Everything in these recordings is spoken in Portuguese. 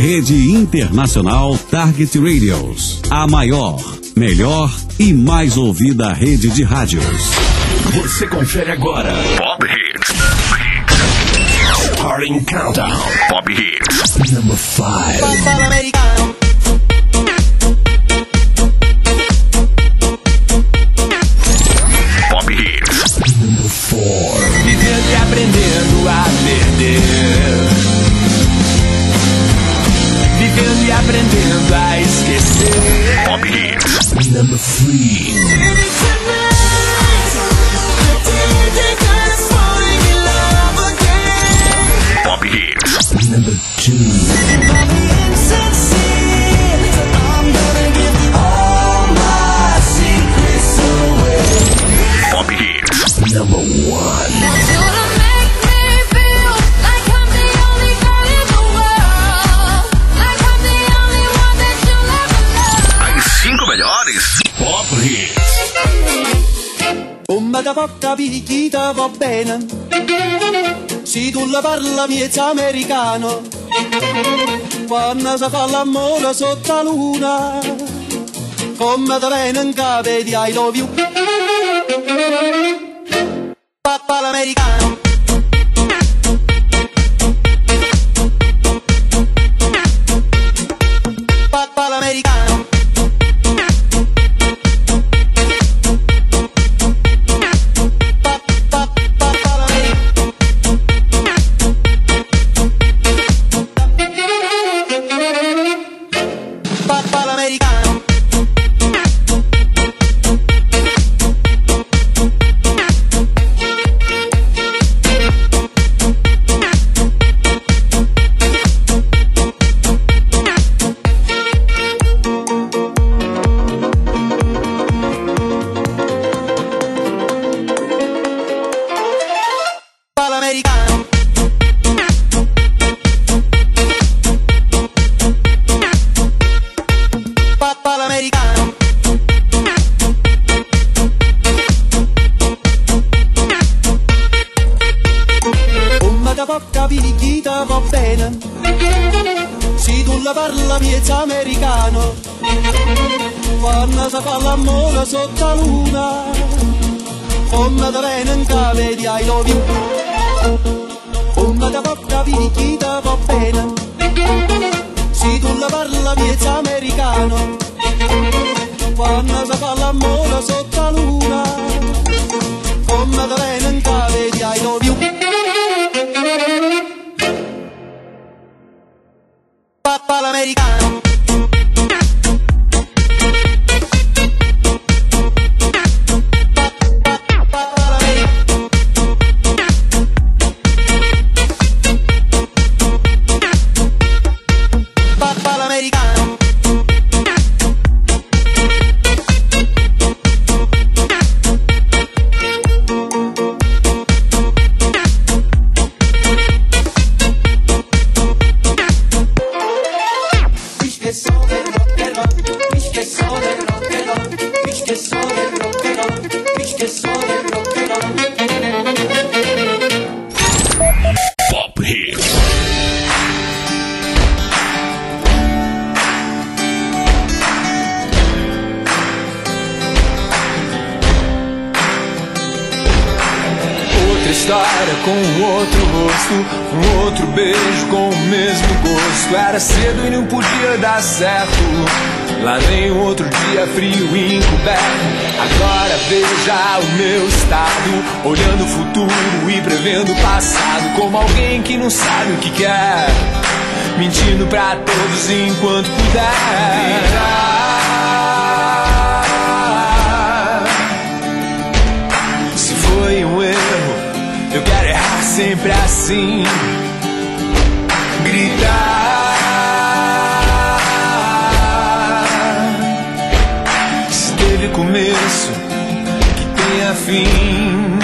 Rede Internacional Target Radios, a maior, melhor e mais ouvida rede de rádios. Você confere agora Pop Hits. Starting Countdown. Pop Hits. Number 5. Pop Hits. Number 4. Vivendo e aprendendo a perder. Vivendo e aprendendo a esquecer. Pop Hits. Number 3. Pop Hits. Number 2. Pop Hits. Number 1. As 5 melhores Pop Hits. Come da porta picchita va bene, se tu la parla miezza americano, quando si fa l'amore sotto la luna, come da bene in capo di I love you, papà l'americano. Papà l'americano. Va bene, se tu la parla miezza americano, quando si fa l'amore sotto la luna, come da bene in capo di I love you, come da porta picchita va bene, se tu la parla miezza americano, quando si fa l'amore sotto la luna, come da bene in capo di I love you. Papà l'americano. Papà l'americano. Pop Hits. Outra história com um outro rosto, um outro beijo com o mesmo gosto. Era cedo e não podia dar certo. Lá vem um outro dia frio e encoberto. Agora veja o meu estado, olhando o futuro e prevendo o passado, como alguém que não sabe o que quer, mentindo pra todos enquanto puder. Se foi um erro, eu quero errar sempre assim. Gritar. Começo que tenha fim.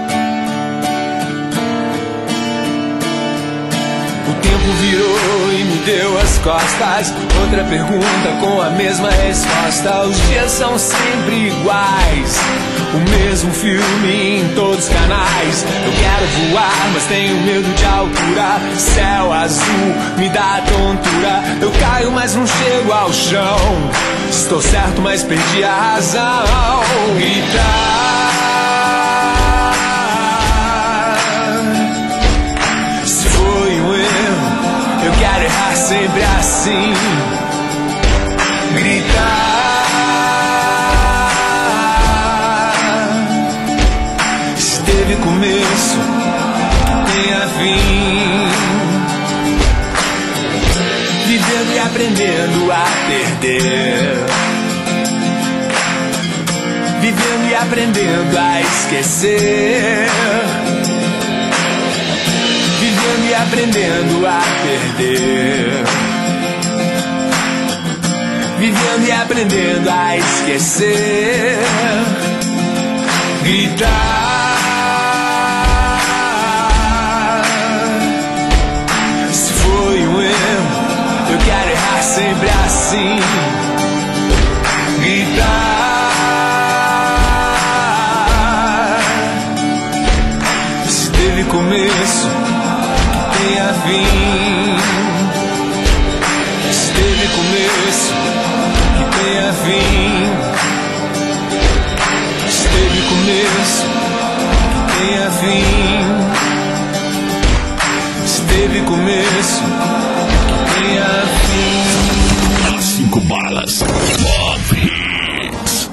O tempo virou e me deu as costas. Outra pergunta com a mesma resposta. Os dias são sempre iguais, o mesmo filme em todos os canais. Eu quero voar, mas tenho medo de altura. Céu azul me dá tontura. Eu caio, mas não chego ao chão. Estou certo, mas perdi a razão. Gritar, se foi um erro, eu quero errar sempre assim. Gritar, se teve começo, tenha fim. Vivendo e aprendendo a perder, vivendo e aprendendo a esquecer, vivendo e aprendendo a perder, vivendo e aprendendo a esquecer. Gritar, se foi um erro, eu quero errar sempre assim. Gritar, se teve começo, tenha fim. Se teve começo, que tenha fim. Se teve começo, que tenha fim. Se teve começo, tenha fim. As 5 balas. Pop Hits.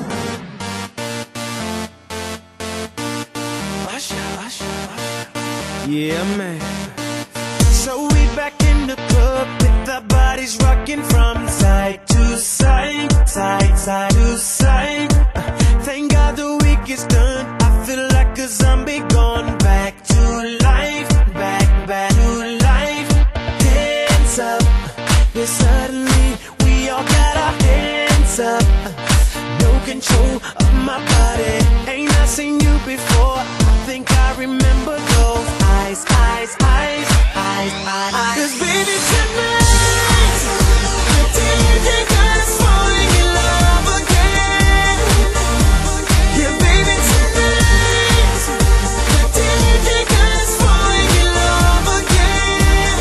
Yeah, man. So we back in the club with our bodies rocking from side to side, side, side to side. Thank God the week is done. I feel like a zombie gone back to life, back to life. Hands up, yeah, suddenly we all got our hands up. No control of my body. Ain't I seen you before? I think I remember those eyes, eyes, eyes, eyes, eyes. 'Cause baby tonight, the DJ got us falling in love again. Yeah, baby tonight, the DJ got us falling in love again.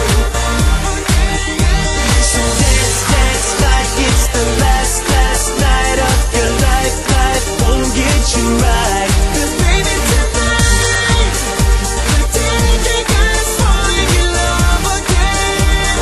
So dance, dance like it's the last night of your life. Life won't get you right. 'Cause baby tonight, the DJ got us falling in love again.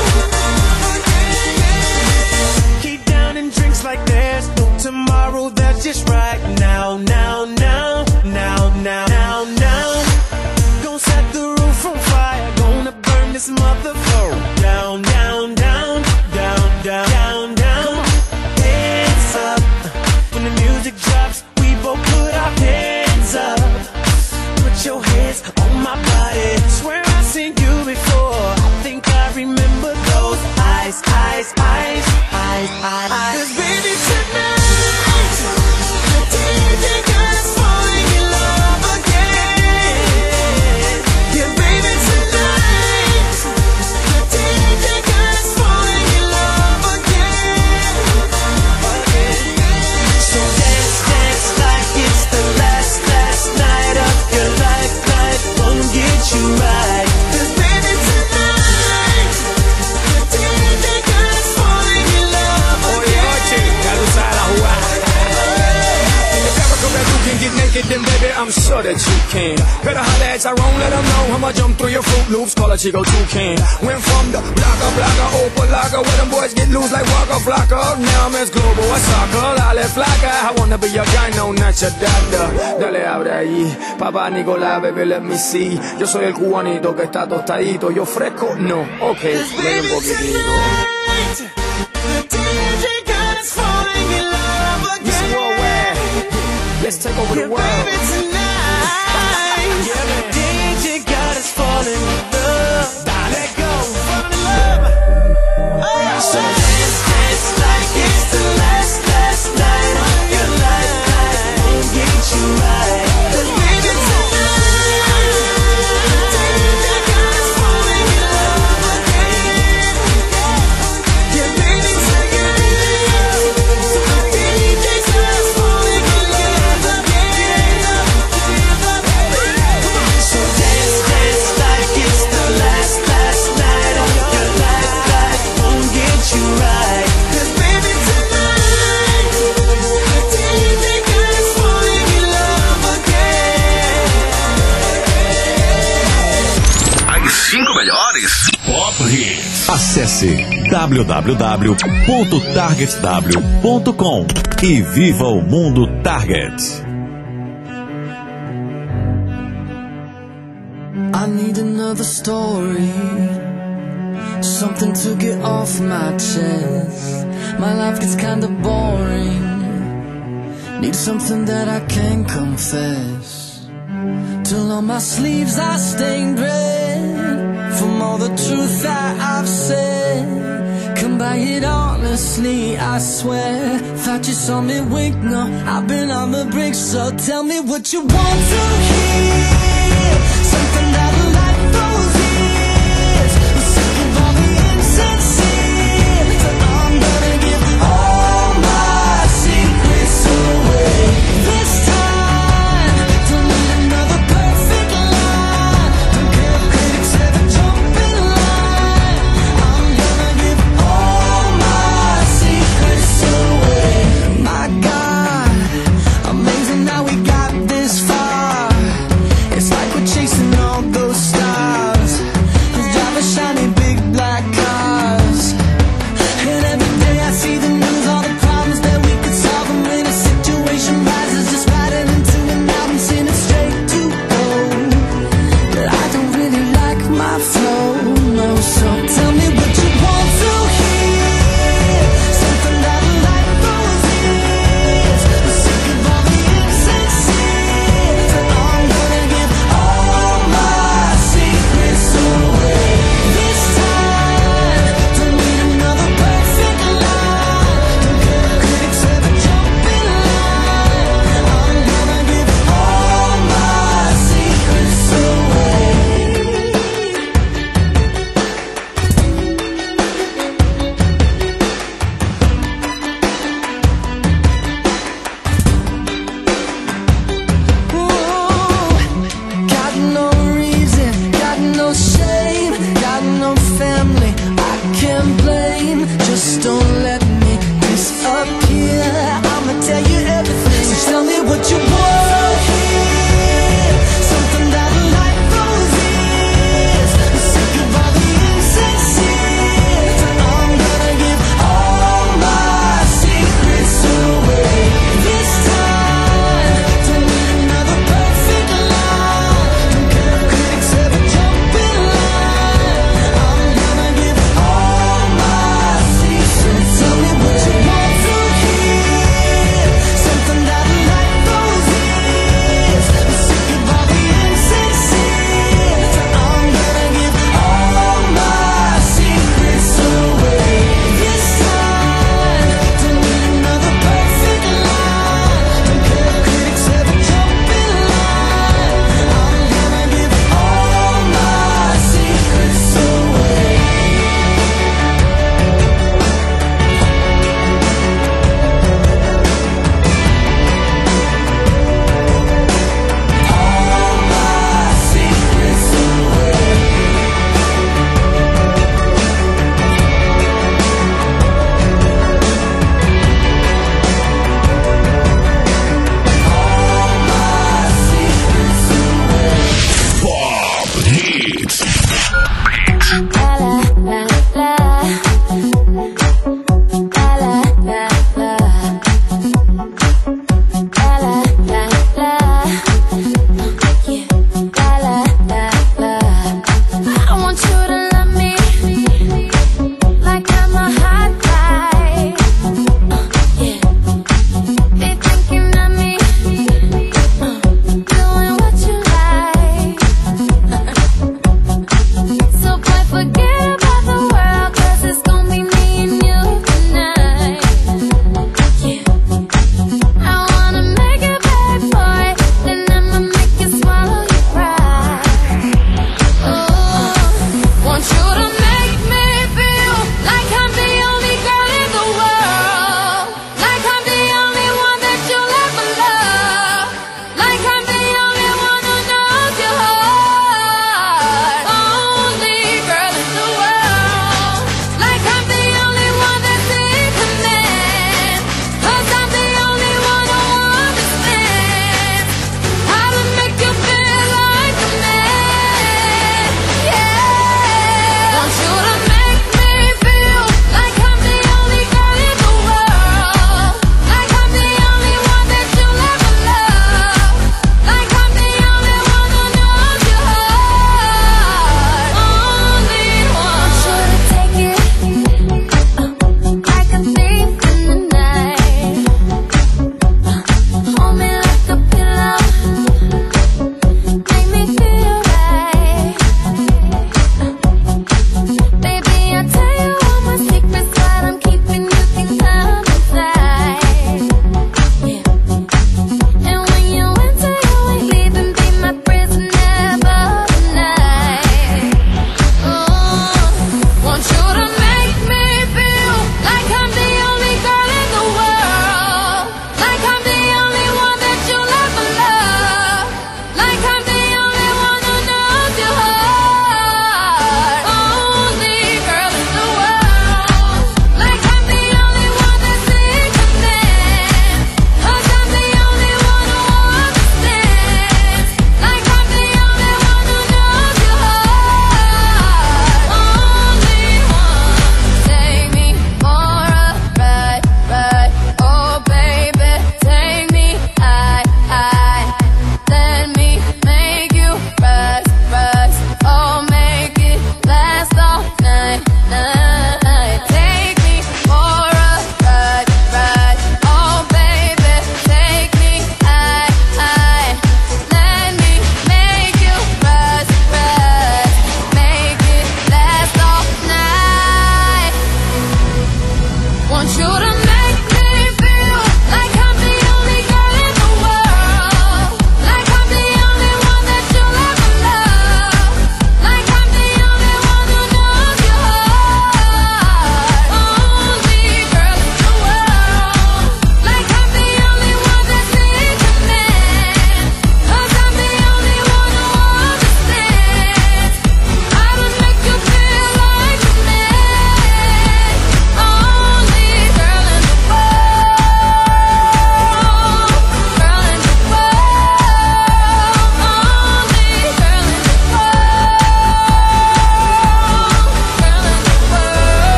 Keep down and drinks like there's no tomorrow. That's just right now, now, now, now, now, now, now. Gonna set the roof on fire. Gonna burn this motherfucker down, down, down, down, down, down, down. Hands up. When the music drops, we both put our hands up. Put your hands on my body. Swear I've seen you before. I think I remember those eyes, eyes, eyes, eyes, eyes. 'Cause baby tonight, the DJ got us falling in love again. Yeah, baby tonight, the DJ got us falling in love again. So dance, dance like it's the last night of your life. Life won't get you right. 'Cause baby tonight, the DJ got us falling in love again. Get naked, then baby, I'm sure that you can. Better holler at Tyrone, let them know I'ma jump through your Fruit Loops, call a Chico Toucan. Went from the blocker, open locker, where them boys get loose like Waka Flocka. Now I'm as global as soccer, Lale Flocka. I wanna be your guy, no, not your doctor. Dale, abre ahí, papá Nicolás, baby, let me see. Yo soy el cubanito que está tostadito, yo fresco, no, ok, ven un poquitito. The DJ got us falling in love again. Let's take over the world. Baby tonight, the DJ got us falling in love. Let go, fall in love. So dance, dance like it's the last night of your life. Life won't get you right. 'Cause baby tonight, the DJ got us falling in love again. Acesse www.targetw.com e viva o mundo Target. I need another story, something to get off my chest. My life gets kinda boring, need something that I can confess. Till on my sleeves I stained red from all the truth that I've said. Come by it honestly, I swear. Thought you saw me wink, no, I've been on the brink. So tell me what you want to hear, something that'll light those ears. I'm sick of all the insincere, so I'm gonna give all my secrets away. This time, don't need another perfect line. Don't care if critics ever jump in line. I'm gonna give all my secrets away. My God, amazing how we got this far.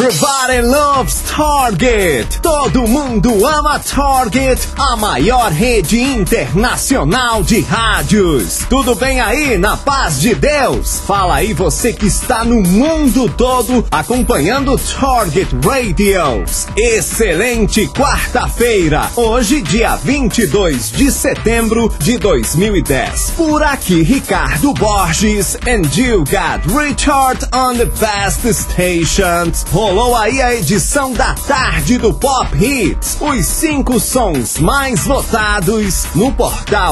Everybody loves Target. Todo mundo ama Target, a maior rede internacional de rádios. Tudo bem aí, na paz de Deus? Fala aí você que está no mundo todo acompanhando Target Radios. Excelente quarta-feira, hoje dia 22 de setembro de 2010. Por aqui Ricardo Borges and you got Richard on the best stations. Rolou aí a edição da tarde do Pop Hits, os 5 sons mais votados no portal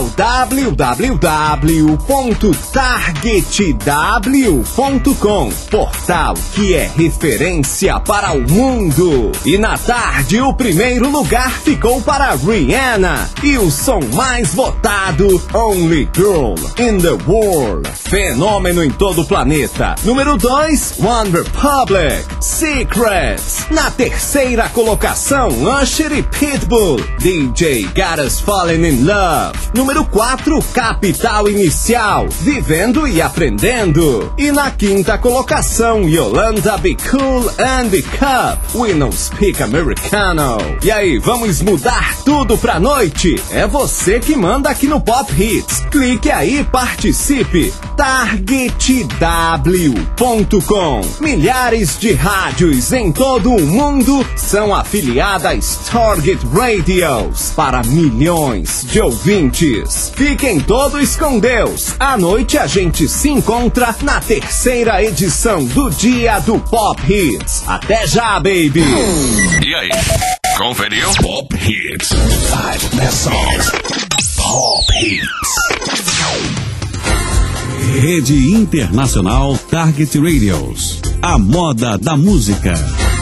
www.targetw.com, portal que é referência para o mundo. E na tarde o primeiro lugar ficou para Rihanna e o som mais votado, Only Girl in the World, fenômeno em todo o planeta. Número 2, One Republic, Secrets. Na terceira colocação, Usher e Pitbull, DJ Got Us Falling in Love. Número 4, Capital Inicial, Vivendo e Aprendendo. E na quinta colocação, Yolanda Be Cool and Be Cup, We Don't Speak Americano. E aí, vamos mudar tudo pra noite? É você que manda aqui no Pop Hits. Clique aí e participe. TargetW.com. Milhares de rádios em todo o mundo são afiliadas Target Radios para milhões de ouvintes. Fiquem todos com Deus. À noite a gente se encontra na terceira edição do Dia do Pop Hits. Até já, baby! E aí? Conferiu? Pop Hits. 5 best songs. Pop Hits. Rede Internacional Target Radios. A moda da música.